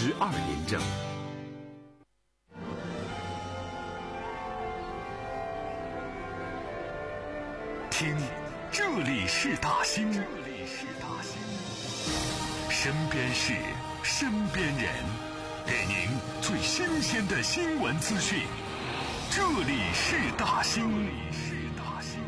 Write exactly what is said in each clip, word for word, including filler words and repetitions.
十二点整。 听，这里是大兴，这里是大兴，身边事，身边人，给您最新鲜的新闻资讯。这里是大兴，这里是大兴。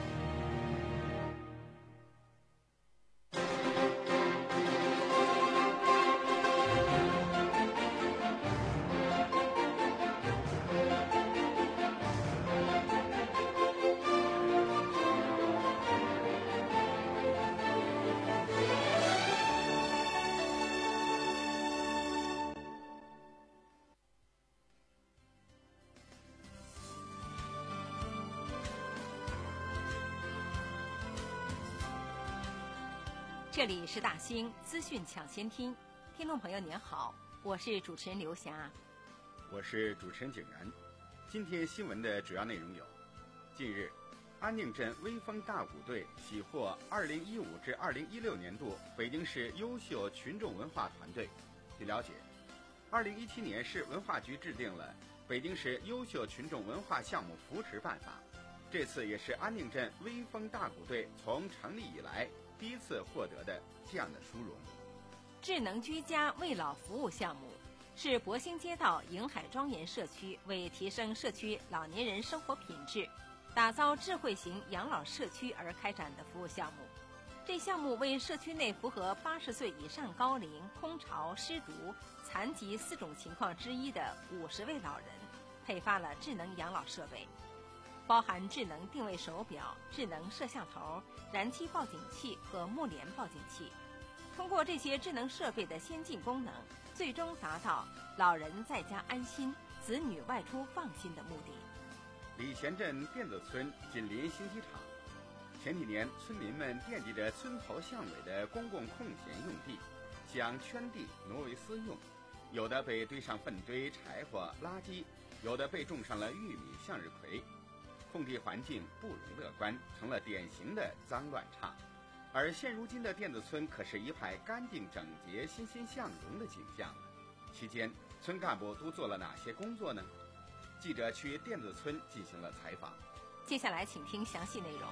这里是大兴资讯抢先听，听众朋友您好，我是主持人刘霞， 我是主持人景然。今天新闻的主要内容有：近日，安定镇威风大鼓队喜获二零一五至二零一六年度北京市优秀群众文化团队。据了解，二零一七年市文化局制定了北京市优秀群众文化项目扶持办法，这次也是安定镇威风大鼓队从成立以来第一次获得的这样的殊荣。 智能居家为老服务项目是博兴街道迎海庄园社区为提升社区老年人生活品质，打造智慧型养老社区而开展的服务项目。这项目为社区内符合八十岁以上高龄、空巢、失独、残疾四种情况之一的五十位老人配发了智能养老设备，包含智能定位手表、智能摄像头、燃气报警器和目联报警器。通过这些智能设备的先进功能，最终达到老人在家安心、子女外出放心的目的。 礼贤镇电子村紧邻新机场，前几年村民们惦记着村头巷尾的公共空闲用地，想圈地挪为私用，有的被堆上粪堆、柴火、垃圾，有的被种上了玉米、向日葵，空地环境不容乐观，成了典型的脏乱差。而现如今的电子村可是一派干净整洁、欣欣向荣的景象了。期间村干部都做了哪些工作呢？记者去电子村进行了采访。 接下来请听详细内容。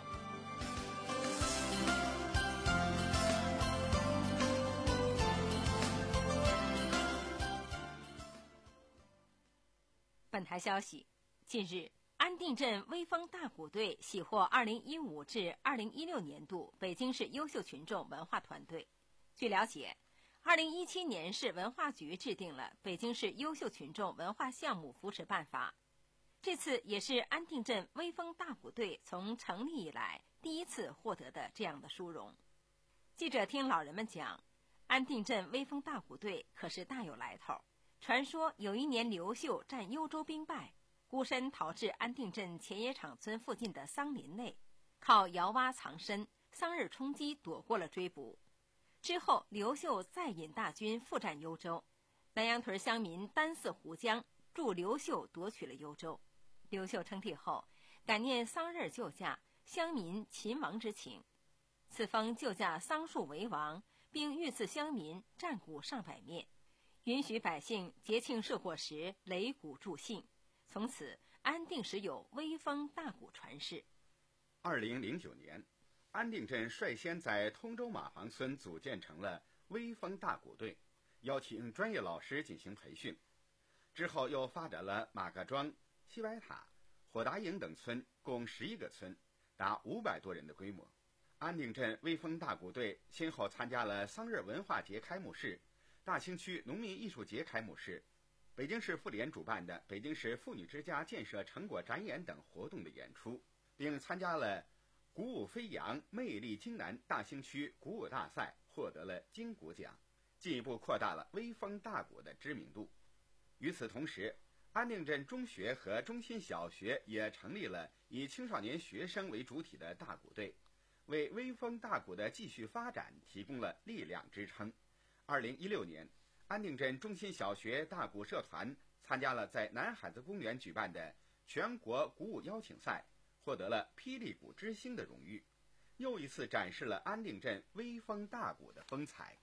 本台消息，近日安定镇威风大鼓队喜获二零一五至二零一六年度北京市优秀群众文化团队。据了解，二零一七年市文化局制定了北京市优秀群众文化项目扶持办法，这次也是安定镇威风大鼓队从成立以来第一次获得的这样的殊荣。记者听老人们讲，安定镇威风大鼓队可是大有来头。传说有一年刘秀战幽州兵败，孤身逃至安定镇前野场村附近的桑林内，靠窑挖藏身，桑日冲击躲过了追捕。之后刘秀再引大军复战幽州，南阳屯乡民单似胡江，助刘秀夺取了幽州。刘秀称帝后，感念桑日救驾，乡民勤王之情，赐封救驾桑树为王，并御赐乡民战鼓上百面，允许百姓节庆社火时擂鼓助兴。从此安定时有威风大鼓传世。 二零零九年，安定镇率先在通州马房村组建成了威风大鼓队，邀请专业老师进行培训。之后又发展了马各庄、西白塔、火达营等村，共十一个村，达五百多人的规模。安定镇威风大鼓队先后参加了桑日文化节开幕式、大兴区农民艺术节开幕式、北京市妇联主办的北京市妇女之家建设成果展演等活动的演出，并参加了鼓舞飞扬、魅力京南大兴区鼓舞大赛，获得了金鼓奖，进一步扩大了威风大鼓的知名度。与此同时，安定镇中学和中心小学也成立了以青少年学生为主体的大鼓队，为威风大鼓的继续发展提供了力量支撑。二零一六年，安定镇中心小学大鼓社团参加了在南海子公园举办的全国鼓舞邀请赛，获得了霹雳鼓之星的荣誉，又一次展示了安定镇威风大鼓的风采。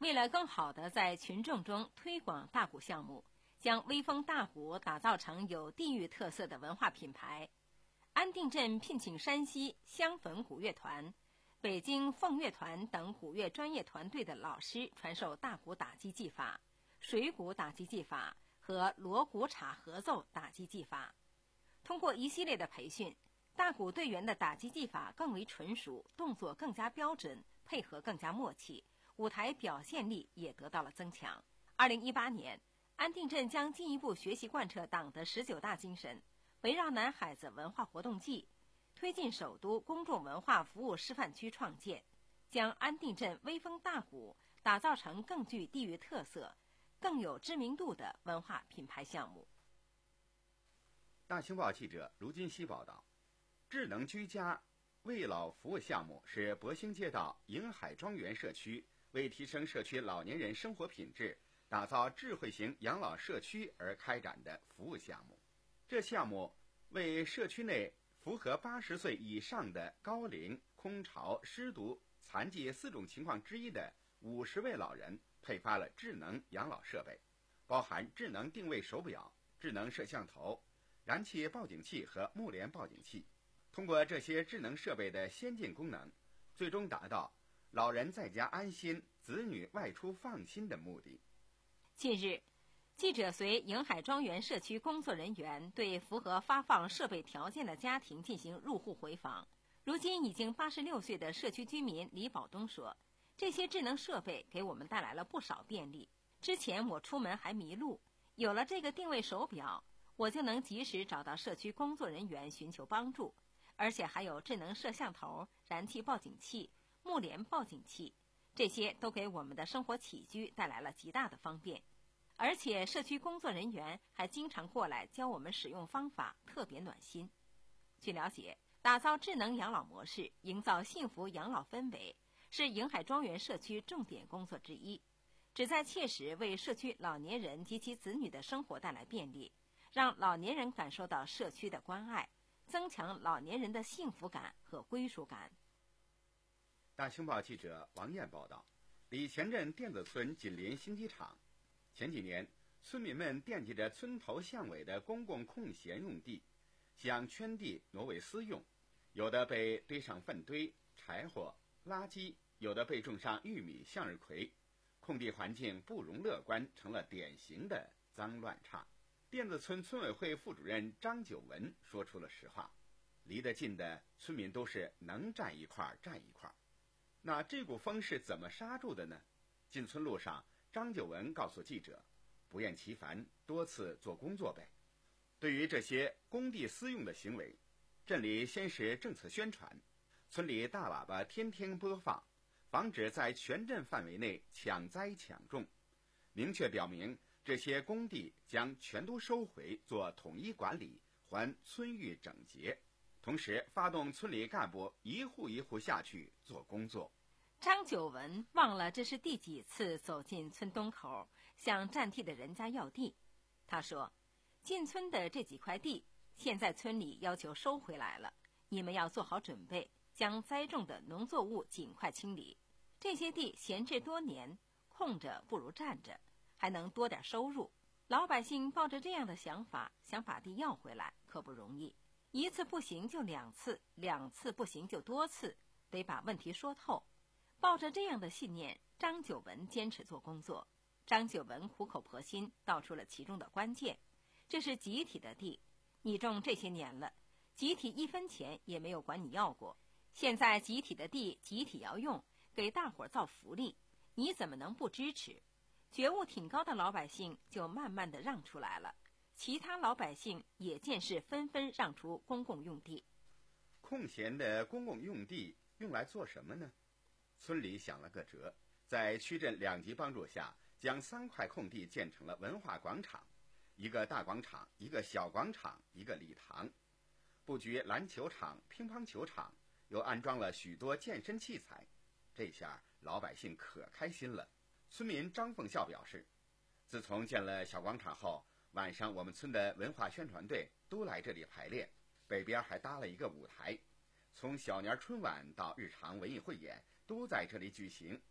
为了更好地在群众中推广大鼓项目，将威风大鼓打造成有地域特色的文化品牌，安定镇聘请山西襄汾鼓乐团、北京凤乐团等鼓乐专业团队的老师传授大鼓打击技法、水鼓打击技法和锣鼓镲合奏打击技法。通过一系列的培训，大鼓队员的打击技法更为纯熟，动作更加标准，配合更加默契，舞台表现力也得到了增强。二零一八年，安定镇将进一步学习贯彻党的十九大精神，围绕南海子文化活动季，推进首都公众文化服务示范区创建，将安定镇威风大鼓打造成更具地域特色、更有知名度的文化品牌项目。 大青报记者卢金熙报道，智能居家为老服务项目是博兴街道迎海庄园社区为提升社区老年人生活品质，打造智慧型养老社区而开展的服务项目。这项目为社区内符合八十岁以上的高龄、空巢、失独、残疾四种情况之一的五十位老人配发了智能养老设备，包含智能定位手表、智能摄像头、燃气报警器和木联报警器。通过这些智能设备的先进功能，最终达到老人在家安心、子女外出放心的目的。 近日，记者随迎海庄园社区工作人员对符合发放设备条件的家庭进行入户回访。如今已经八十六岁的社区居民李宝东说，这些智能设备给我们带来了不少便利。之前我出门还迷路，有了这个定位手表，我就能及时找到社区工作人员寻求帮助，而且还有智能摄像头、燃气报警器、木联报警器，这些都给我们的生活起居带来了极大的方便。而且社区工作人员还经常过来教我们使用方法，特别暖心。据了解，打造智能养老模式，营造幸福养老氛围，是迎海庄园社区重点工作之一，旨在切实为社区老年人及其子女的生活带来便利，让老年人感受到社区的关爱，增强老年人的幸福感和归属感。 大青报记者王燕报道，李前镇电子村紧邻新机场，前几年村民们惦记着村头巷尾的公共空闲用地，将圈地挪为私用，有的被堆上粪堆、柴火、垃圾，有的被种上玉米、向日葵，空地环境不容乐观，成了典型的脏乱差。电子村村委会副主任张九文说出了实话，离得近的村民都是能站一块站一块。那这股风是怎么刹住的呢？进村路上，张九文告诉记者，不厌其烦，多次做工作呗。对于这些工地私用的行为，镇里先是政策宣传，村里大喇叭天天播放，防止在全镇范围内抢栽抢种，明确表明这些工地将全都收回，做统一管理，还村域整洁。同时发动村里干部一户一户下去做工作。 张九文忘了这是第几次走进村东口向占地的人家要地。他说，进村的这几块地现在村里要求收回来了，你们要做好准备，将栽种的农作物尽快清理。这些地闲置多年，空着不如占着，还能多点收入。老百姓抱着这样的想法，想把地要回来可不容易，一次不行就两次，两次不行就多次，得把问题说透。抱着这样的信念，张九文坚持做工作。张九文苦口婆心道出了其中的关键，这是集体的地，你种这些年了，集体一分钱也没有管你要过，现在集体的地集体要用，给大伙造福利，你怎么能不支持？觉悟挺高的老百姓就慢慢的让出来了，其他老百姓也见势纷纷让出公共用地。 空闲的公共用地用来做什么呢？村里想了个辙，在区镇两级帮助下，将三块空地建成了文化广场，一个大广场，一个小广场，一个礼堂，布局篮球场、乒乓球场，又安装了许多健身器材。这下老百姓可开心了。村民张凤孝表示，自从建了小广场后，晚上我们村的文化宣传队都来这里排练，北边还搭了一个舞台，从小年春晚到日常文艺汇演都在这里举行。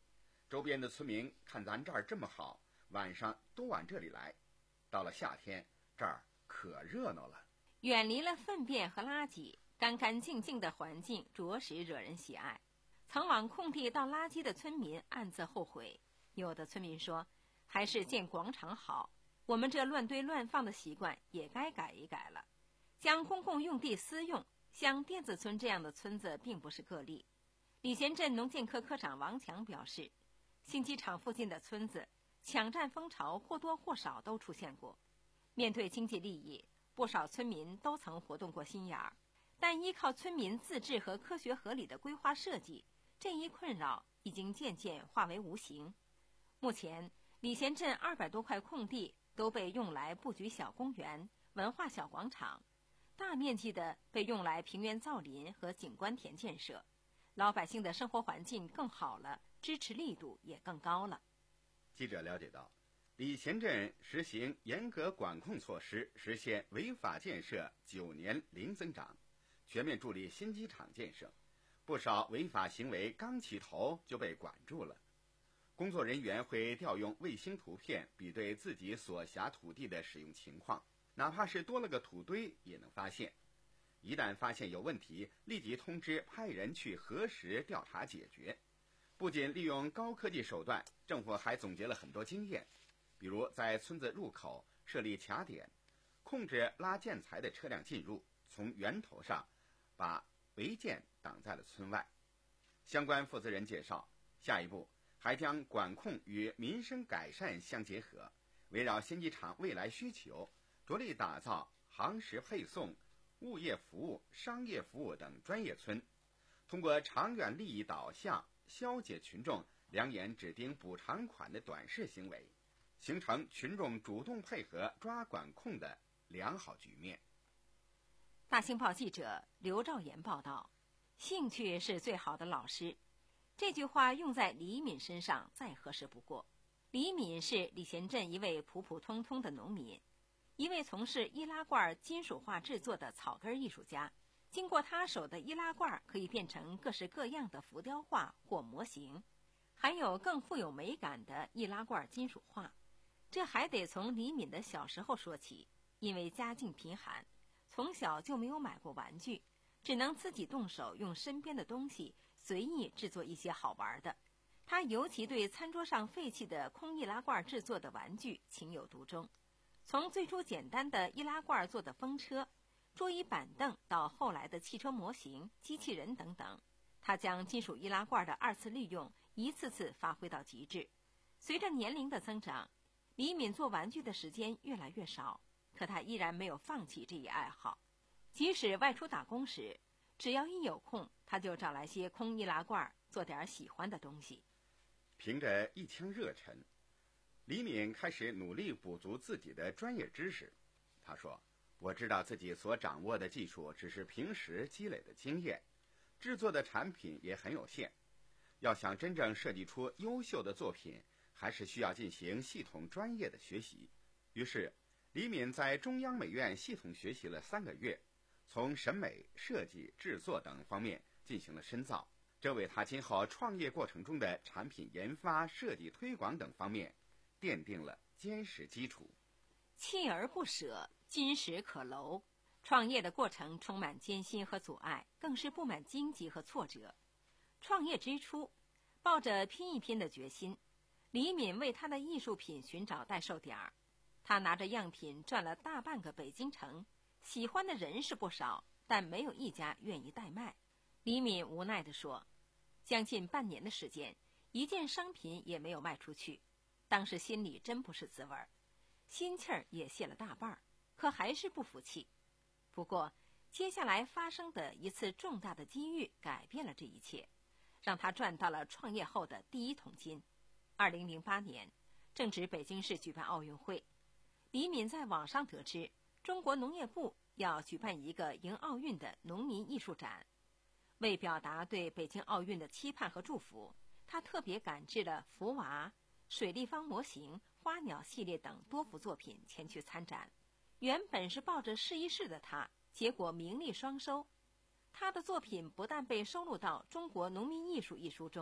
周边的村民看咱这儿这么好，晚上都往这里来。到了夏天，这儿可热闹了。 远离了粪便和垃圾，干干净净的环境着实惹人喜爱。曾往空地倒垃圾的村民暗自后悔，有的村民说，还是建广场好，我们这乱堆乱放的习惯也该改一改了。将公共用地私用，像甸子村这样的村子并不是个例。礼贤镇农建科科长王强表示，新机场附近的村子抢占风潮或多或少都出现过。面对经济利益，不少村民都曾活动过心眼儿，但依靠村民自治和科学合理的规划设计，这一困扰已经渐渐化为无形。目前，礼贤镇二百多块空地都被用来布局小公园、文化小广场，大面积的被用来平原造林和景观田建设，老百姓的生活环境更好了，支持力度也更高了。 记者了解到，礼贤镇实行严格管控措施，实现违法建设九年零增长，全面助力新机场建设。不少违法行为刚起头就被管住了。工作人员会调用卫星图片比对自己所辖土地的使用情况，哪怕是多了个土堆也能发现。一旦发现有问题，立即通知派人去核实调查解决。不仅利用高科技手段，政府还总结了很多经验，比如在村子入口设立卡点，控制拉建材的车辆进入，从源头上把违建挡在了村外。相关负责人介绍，下一步还将管控与民生改善相结合，围绕新机场未来需求，着力打造航时配送、物业服务、商业服务等专业村，通过长远利益导向消解群众两眼只盯补偿款的短视行为，形成群众主动配合抓管控的良好局面。 大新报记者刘兆言报道，兴趣是最好的老师。这句话用在李敏身上再合适不过。李敏是礼贤镇一位普普通通的农民，一位从事易拉罐金属化制作的草根艺术家。经过他手的易拉罐可以变成各式各样的浮雕画或模型，还有更富有美感的易拉罐金属画。这还得从李敏的小时候说起，因为家境贫寒，从小就没有买过玩具，只能自己动手用身边的东西随意制作一些好玩的。他尤其对餐桌上废弃的空易拉罐制作的玩具情有独钟，从最初简单的易拉罐做的风车、桌椅板凳到后来的汽车模型、机器人等等，他将金属易拉罐的二次利用一次次发挥到极致。随着年龄的增长，李敏做玩具的时间越来越少，可他依然没有放弃这一爱好。即使外出打工时，只要一有空，他就找来些空易拉罐做点喜欢的东西。 凭着一腔热忱，李敏开始努力补足自己的专业知识。他说，我知道自己所掌握的技术只是平时积累的经验，制作的产品也很有限。要想真正设计出优秀的作品，还是需要进行系统专业的学习。于是，李敏在中央美院系统学习了三个月，从审美、设计、制作等方面进行了深造，这为他今后创业过程中的产品研发、设计、推广等方面奠定了坚实基础。 锲而不舍，金石可镂。创业的过程充满艰辛和阻碍，更是布满荆棘和挫折。创业之初，抱着拼一拼的决心，李敏为他的艺术品寻找代售点儿。他拿着样品转了大半个北京城，喜欢的人是不少，但没有一家愿意代卖。李敏无奈地说，将近半年的时间，一件商品也没有卖出去，当时心里真不是滋味儿，心气儿也泄了大半儿，可还是不服气。不过接下来发生的一次重大的机遇改变了这一切，让他赚到了创业后的第一桶金。二零零八年，正值北京市举办奥运会，李敏在网上得知中国农业部要举办一个迎奥运的农民艺术展。为表达对北京奥运的期盼和祝福，他特别赶制了福娃、水立方模型、花鸟系列等多幅作品前去参展。原本是抱着试一试的他，结果名利双收。他的作品不但被收录到《中国农民艺术》一书中，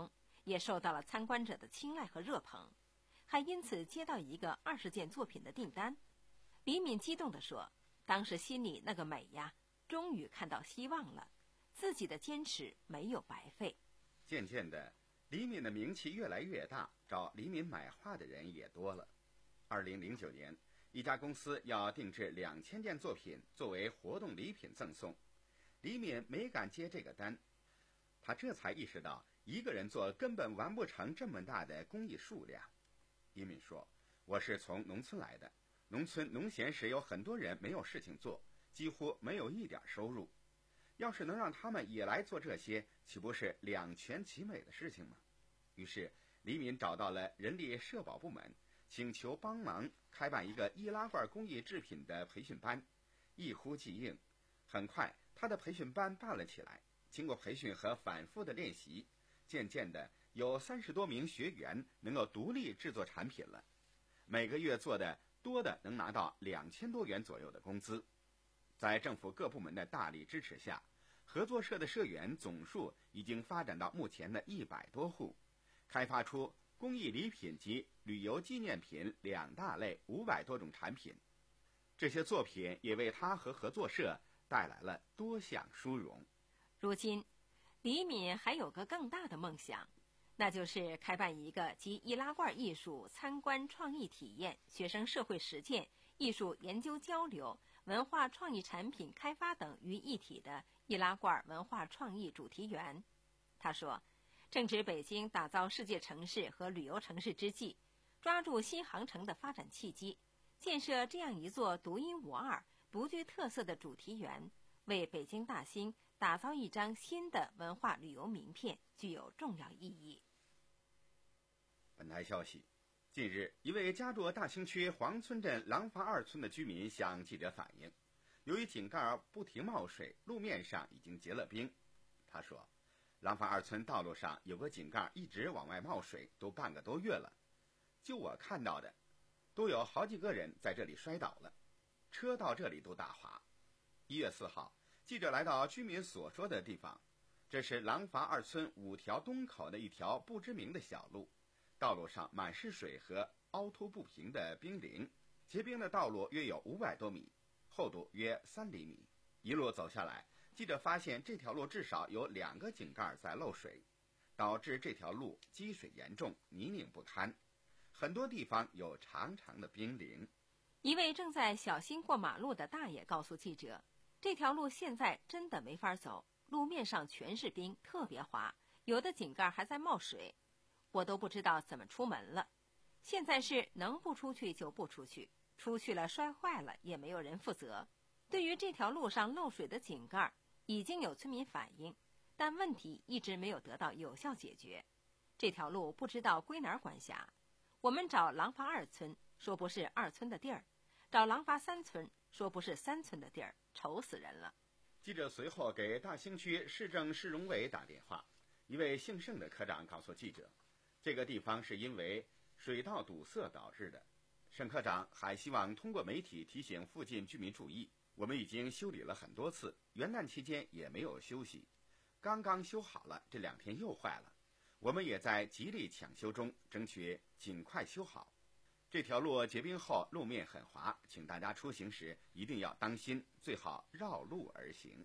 也受到了参观者的青睐和热捧，还因此接到一个二十件作品的订单。李敏激动地说，当时心里那个美呀，终于看到希望了，自己的坚持没有白费。 渐渐的，李敏的名气越来越大，找李敏买画的人也多了。二零零九年，一家公司要定制两千件作品作为活动礼品赠送，李敏没敢接这个单，他这才意识到一个人做根本完不成这么大的工艺数量。李敏说，我是从农村来的，农村农闲时有很多人没有事情做，几乎没有一点收入，要是能让他们也来做这些，岂不是两全其美的事情吗？于是李敏找到了人力社保部门，请求帮忙开办一个易拉罐工艺制品的培训班，一呼即应。很快他的培训班办了起来，经过培训和反复的练习，渐渐的有三十多名学员能够独立制作产品了，每个月做的多的能拿到两千多元左右的工资。在政府各部门的大力支持下，合作社的社员总数已经发展到目前的一百多户，开发出工艺礼品及旅游纪念品两大类五百多种产品。这些作品也为他和合作社带来了多项殊荣。 如今，李敏还有个更大的梦想，那就是开办一个集易拉罐艺术参观创意体验、学生社会实践、艺术研究交流、文化创意产品开发等于一体的易拉罐文化创意主题园。他说，正值北京打造世界城市和旅游城市之际，抓住新航程的发展契机，建设这样一座独一无二、独具特色的主题园，为北京大兴打造一张新的文化旅游名片，具有重要意义。 本台消息，近日，一位家住大兴区黄村镇廊坊二村的居民向记者反映，由于井盖不停冒水，路面上已经结了冰。他说，廊坊二村道路上有个井盖一直往外冒水，都半个多月了。就我看到的，都有好几个人在这里摔倒了，车到这里都打滑。一月四号，记者来到居民所说的地方，这是廊坊二村五条东口的一条不知名的小路，道路上满是水和凹凸不平的冰凌，结冰的道路约有五百多米，厚度约三厘米。一路走下来，记者发现这条路至少有两个井盖在漏水，导致这条路积水严重，泥泞不堪，很多地方有长长的冰凌。 一位正在小心过马路的大爷告诉记者，这条路现在真的没法走，路面上全是冰，特别滑，有的井盖还在冒水，我都不知道怎么出门了。现在是能不出去就不出去，出去了摔坏了也没有人负责。对于这条路上漏水的井盖，已经有村民反映，但问题一直没有得到有效解决。这条路不知道归哪儿管辖，我们找廊坊二村，说不是二村的地儿，找廊坊三村，说不是三村的地儿，愁死人了。 记者随后给大兴区市政市容委打电话，一位姓盛的科长告诉记者，这个地方是因为水道堵塞导致的。盛科长还希望通过媒体提醒附近居民注意，我们已经修理了很多次，元旦期间也没有休息，刚刚修好了，这两天又坏了，我们也在极力抢修中，争取尽快修好。这条路结冰后路面很滑，请大家出行时一定要当心，最好绕路而行。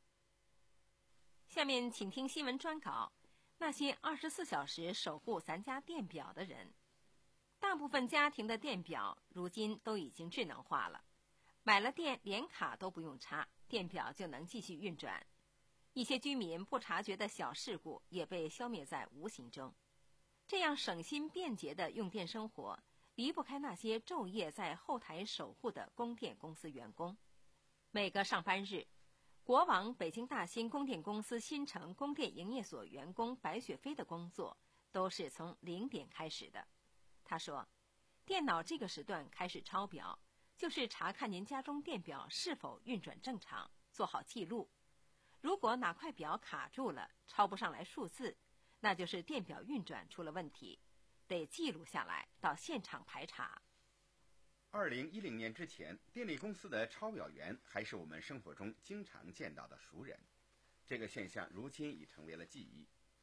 下面请听新闻专稿，那些二十四小时守护咱家电表的人。大部分家庭的电表如今都已经智能化了，买了电连卡都不用插，电表就能继续运转。一些居民不察觉的小事故也被消灭在无形中。这样省心便捷的用电生活，离不开那些昼夜在后台守护的供电公司员工。每个上班日，国网北京大兴供电公司新城供电营业所员工白雪飞的工作都是从零点开始的。他说，电脑这个时段开始抄表，就是查看您家中电表是否运转正常，做好记录。如果哪块表卡住了，抄不上来数字，那就是电表运转出了问题，得记录下来，到现场排查。 二零一零年之前，电力公司的抄表员还是我们生活中经常见到的熟人，这个现象如今已成为了记忆。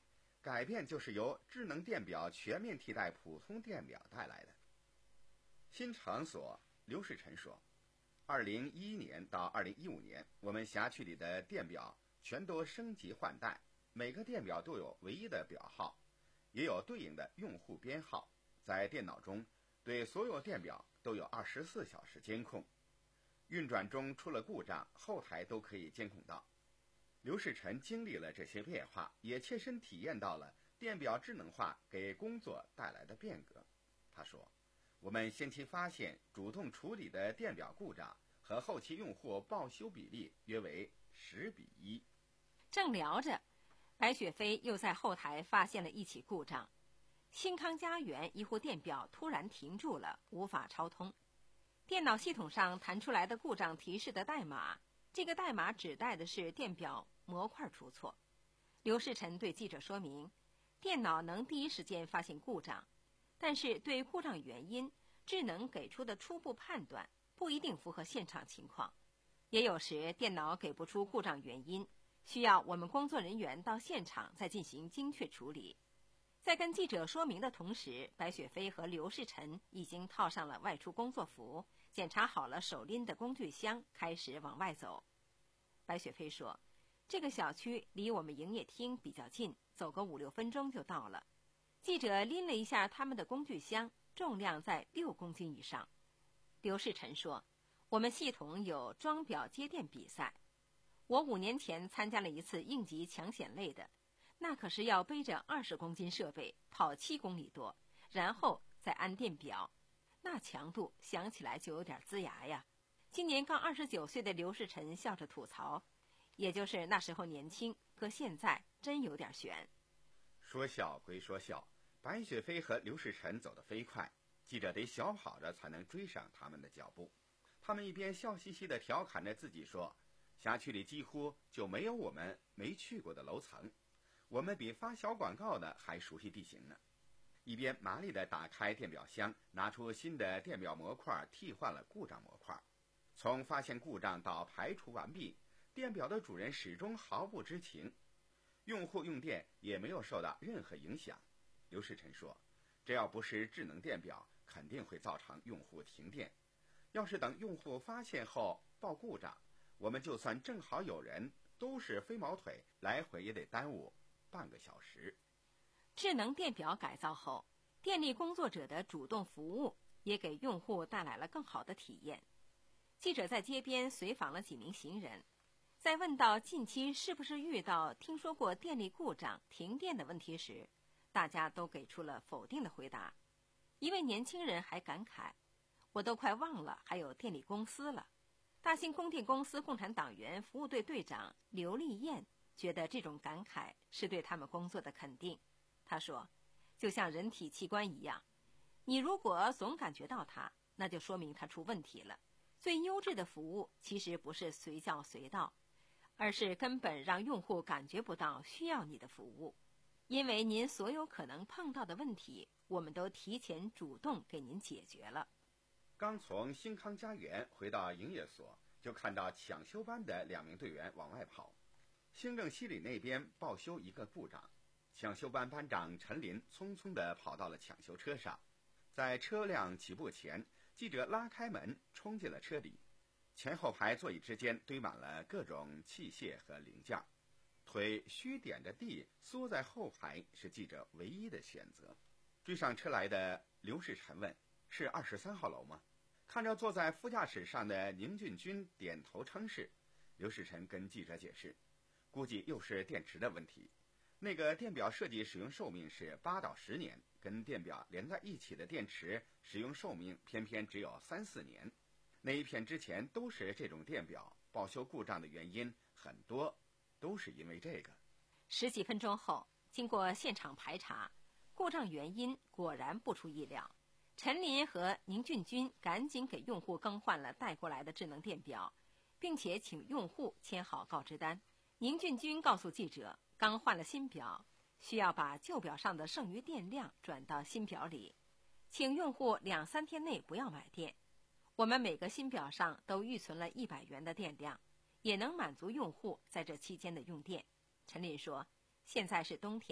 改变就是由智能电表全面替代普通电表带来的。新场所刘世臣说，二零一一年到二零一五年，我们辖区里的电表全都升级换代，每个电表都有唯一的表号，也有对应的用户编号，在电脑中对所有电表都有二十四小时监控，运转中出了故障，后台都可以监控到。刘世臣经历了这些变化，也切身体验到了电表智能化给工作带来的变革。他说，我们先期发现主动处理的电表故障和后期用户报修比例约为十比一。 正聊着，白雪飞又在后台发现了一起故障，新康家园一户电表突然停住了，无法超通。电脑系统上弹出来的故障提示的代码，这个代码指代的是电表模块出错。刘世臣对记者说明，电脑能第一时间发现故障，但是对故障原因，智能给出的初步判断不一定符合现场情况，也有时电脑给不出故障原因，需要我们工作人员到现场再进行精确处理。在跟记者说明的同时，白雪飞和刘世臣已经套上了外出工作服，检查好了手拎的工具箱，开始往外走。白雪飞说，这个小区离我们营业厅比较近，走个五六分钟就到了。记者拎了一下他们的工具箱，重量在六公斤以上。刘世臣说，我们系统有装表接电比赛，我五年前参加了一次应急抢险类的，那可是要背着二十公斤设备跑七公里多，然后再安电表，那强度想起来就有点龇牙呀。今年刚二十九岁的刘世臣笑着吐槽，也就是那时候年轻，可现在真有点悬。 说笑归说笑，白雪飞和刘世臣走得飞快，记者得小跑着才能追上他们的脚步。他们一边笑嘻嘻地调侃着自己说，辖区里几乎就没有我们没去过的楼层，我们比发小广告的还熟悉地形呢。一边麻利地打开电表箱，拿出新的电表模块，替换了故障模块。从发现故障到排除完毕，电表的主人始终毫不知情，用户用电也没有受到任何影响。刘世臣说，这要不是智能电表，肯定会造成用户停电。要是等用户发现后报故障，我们就算正好有人，都是飞毛腿，来回也得耽误半个小时。 智能电表改造后，电力工作者的主动服务也给用户带来了更好的体验。记者在街边随访了几名行人，在问到近期是不是遇到听说过电力故障、停电的问题时，大家都给出了否定的回答。一位年轻人还感慨，我都快忘了还有电力公司了。大兴供电公司共产党员服务队队长刘丽燕觉得这种感慨是对他们工作的肯定。他说，就像人体器官一样，你如果总感觉到它，那就说明它出问题了。最优质的服务其实不是随叫随到，而是根本让用户感觉不到需要你的服务。因为您所有可能碰到的问题，我们都提前主动给您解决了。 刚从新康家园回到营业所，就看到抢修班的两名队员往外跑。兴正西里那边报修一个故障，抢修班班长陈林匆匆地跑到了抢修车上。在车辆起步前，记者拉开门冲进了车里，前后排座椅之间堆满了各种器械和零件，腿虚点着地缩在后排是记者唯一的选择。追上车来的刘世臣问，是二十三号楼吗？看着坐在副驾驶上的宁俊军点头称是。刘世臣跟记者解释，估计又是电池的问题，那个电表设计使用寿命是八到十年，跟电表连在一起的电池使用寿命偏偏只有三四年。那一片之前都是这种电表，报修故障的原因很多都是因为这个。 十几分钟后，经过现场排查，故障原因果然不出意料。陈林和宁俊军赶紧给用户更换了带过来的智能电表，并且请用户签好告知单。宁俊军告诉记者，刚换了新表，需要把旧表上的剩余电量转到新表里，请用户两三天内不要买电。我们每个新表上都预存了一百元的电量，也能满足用户在这期间的用电。陈林说，现在是冬天，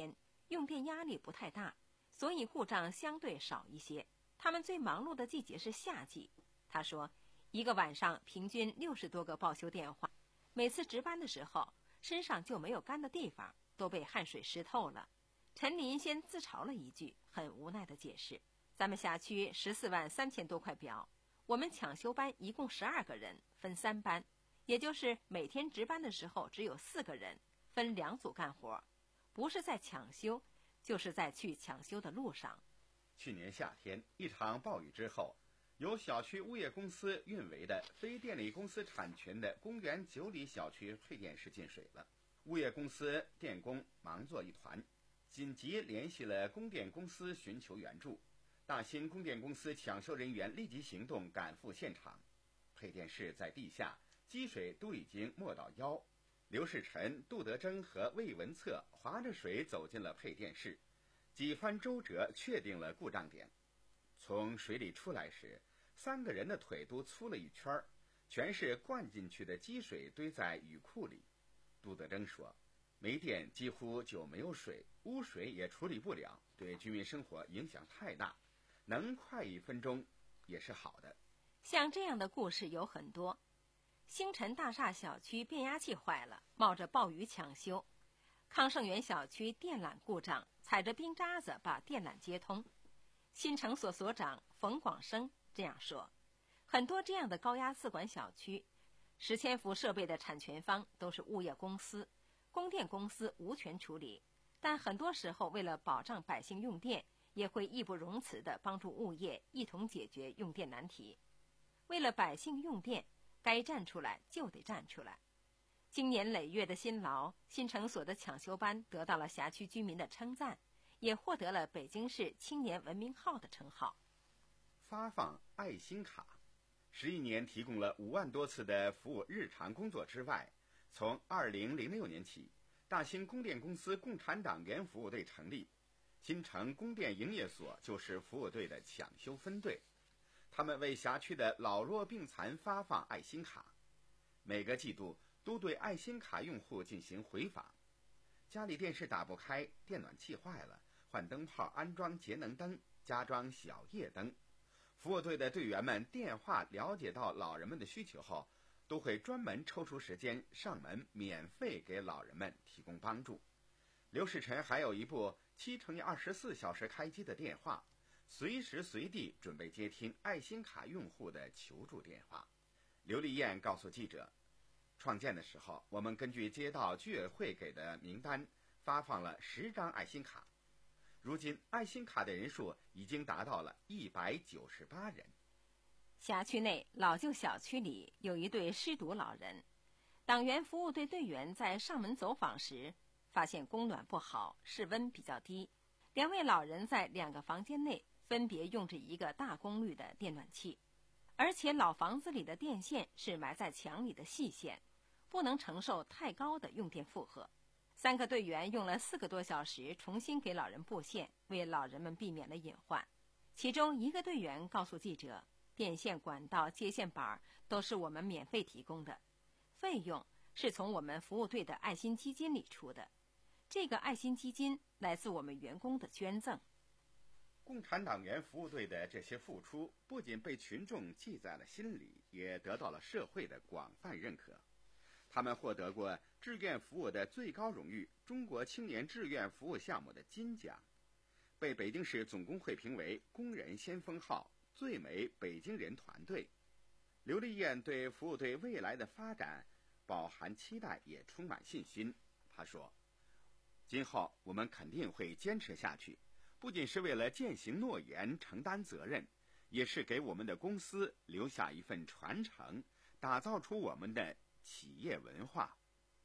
用电压力不太大，所以故障相对少一些。他们最忙碌的季节是夏季。他说，一个晚上平均六十多个报修电话，每次值班的时候，身上就没有干的地方，都被汗水湿透了。陈林先自嘲了一句，很无奈地解释：咱们辖区十四万三千多块表，我们抢修班一共十二个人，分三班，也就是每天值班的时候只有四个人，分两组干活，不是在抢修，就是在去抢修的路上。 去年夏天一场暴雨之后，由小区物业公司运维的非电力公司产权的公园九里小区配电室进水了，物业公司电工忙作一团，紧急联系了供电公司寻求援助。大新供电公司抢修人员立即行动赶赴现场，配电室在地下，积水都已经没到腰。刘世臣、杜德征和魏文策划着水走进了配电室，几番周折确定了故障点。从水里出来时，三个人的腿都粗了一圈，全是灌进去的积水堆在雨库里。杜德征说，没电几乎就没有水，污水也处理不了，对居民生活影响太大，能快一分钟也是好的。 像这样的故事有很多。星辰大厦小区变压器坏了，冒着暴雨抢修。康盛园小区电缆故障，踩着冰渣子把电缆接通。新城所所长冯广生这样说，很多这样的高压四管小区，十千伏设备的产权方都是物业公司，供电公司无权处理，但很多时候为了保障百姓用电，也会义不容辞地帮助物业一同解决用电难题。为了百姓用电，该站出来就得站出来。经年累月的辛劳，新城所的抢修班得到了辖区居民的称赞，也获得了北京市青年文明号的称号。 发放爱心卡，十一年提供了五万多次的服务日常工作之外，从二零零六年起，大兴供电公司共产党员服务队成立，新城供电营业所就是服务队的抢修分队。他们为辖区的老弱病残发放爱心卡，每个季度都对爱心卡用户进行回访。家里电视打不开，电暖气坏了，换灯泡，安装节能灯，加装小夜灯。服务队的队员们电话了解到老人们的需求后，都会专门抽出时间上门，免费给老人们提供帮助。刘世臣还有一部七乘以二十四小时开机的电话，随时随地准备接听爱心卡用户的求助电话。刘丽燕告诉记者，创建的时候，我们根据街道居委会给的名单发放了十张爱心卡，如今爱心卡的人数已经达到了一百九十八人。 辖区内老旧小区里有一对失独老人，党员服务队队员在上门走访时，发现供暖不好，室温比较低，两位老人在两个房间内分别用着一个大功率的电暖器，而且老房子里的电线是埋在墙里的细线，不能承受太高的用电负荷。三个队员用了四个多小时重新给老人布线，为老人们避免了隐患。其中一个队员告诉记者，电线、管道、接线板都是我们免费提供的，费用是从我们服务队的爱心基金里出的。这个爱心基金来自我们员工的捐赠。 共产党员服务队的这些付出，不仅被群众记在了心里，也得到了社会的广泛认可。他们获得过志愿服务的最高荣誉——中国青年志愿服务项目的金奖，被北京市总工会评为工人先锋号、最美北京人团队。刘丽燕对服务队未来的发展饱含期待，也充满信心。她说，今后我们肯定会坚持下去，不仅是为了践行诺言、承担责任，也是给我们的公司留下一份传承，打造出我们的企业文化。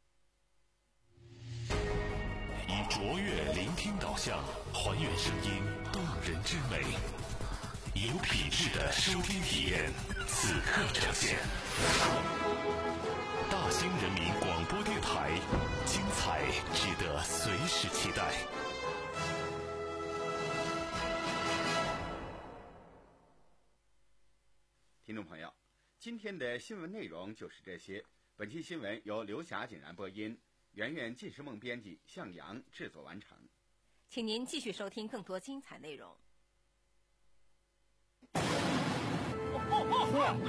以卓越聆听导向，还原声音动人之美，有品质的收听体验，此刻呈现。大兴人民广播电台，精彩值得随时期待。 听众朋友，今天的新闻内容就是这些。本期新闻由刘霞、景然播音，圆圆、晋时梦编辑，向阳制作完成。 请您继续收听更多精彩内容。